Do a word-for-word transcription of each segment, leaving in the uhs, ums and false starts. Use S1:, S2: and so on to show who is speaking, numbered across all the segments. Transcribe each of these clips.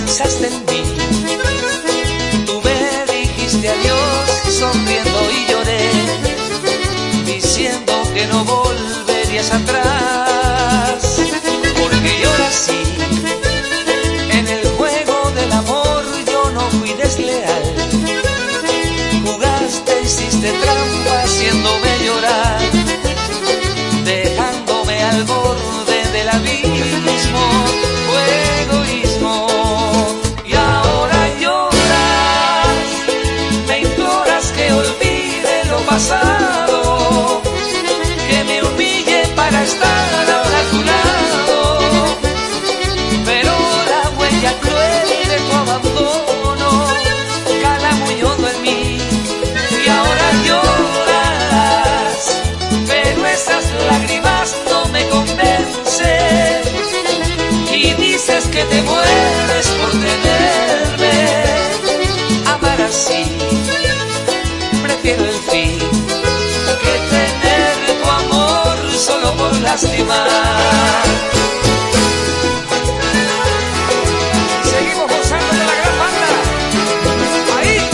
S1: pensaste en mí. Tú me dijiste adiós sonriendo y lloré, diciendo que no volverías atrás, porque yo ahora sí, en el juego del amor yo no fui desleal. Jugaste, hiciste trampa haciéndome llorar, dejándome al borde del abismo. Fue egoísmo. Y ahora lloras, me imploras que olvide lo pasado, que me humille para estar ahora a tu lado. Pero la huella cruel de tu abandono cala muy hondo en mí. Y ahora lloras, pero esas lágrimas no me convencen. Y dices que te mueres por tenerme. Amar así, prefiero el fin que tener tu amor solo por lastimar. Seguimos gozando de la gran banda. Ahí.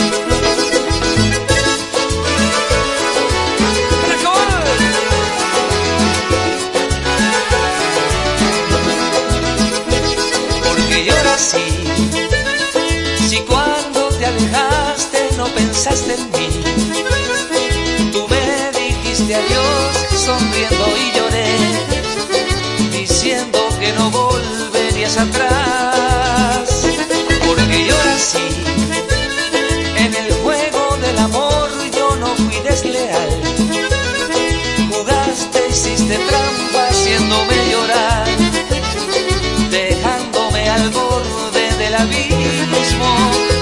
S1: Porque yo ahora sí, si cuando te alejaste no pensaste en mí, tú me dijiste adiós sonriendo y lloré, diciendo que no volverías atrás, porque yo ahora sí, en el juego del amor yo no fui desleal. Jugaste, hiciste trampa haciéndome llorar, dejándome al borde del abismo.